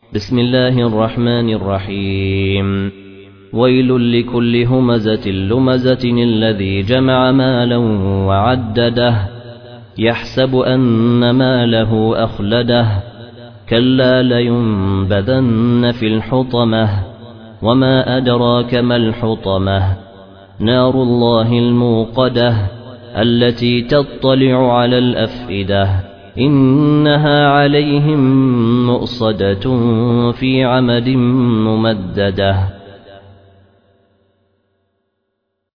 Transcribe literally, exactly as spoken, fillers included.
بسم الله الرحمن الرحيم ويل لكل همزة لمزة الذي جمع مالا وعدده يحسب أن ماله أخلده كلا لينبذن في الحطمة وما أدراك ما الحطمة نار الله الموقدة التي تطلع على الأفئدة إنها عليهم مؤصدة في عمد ممددة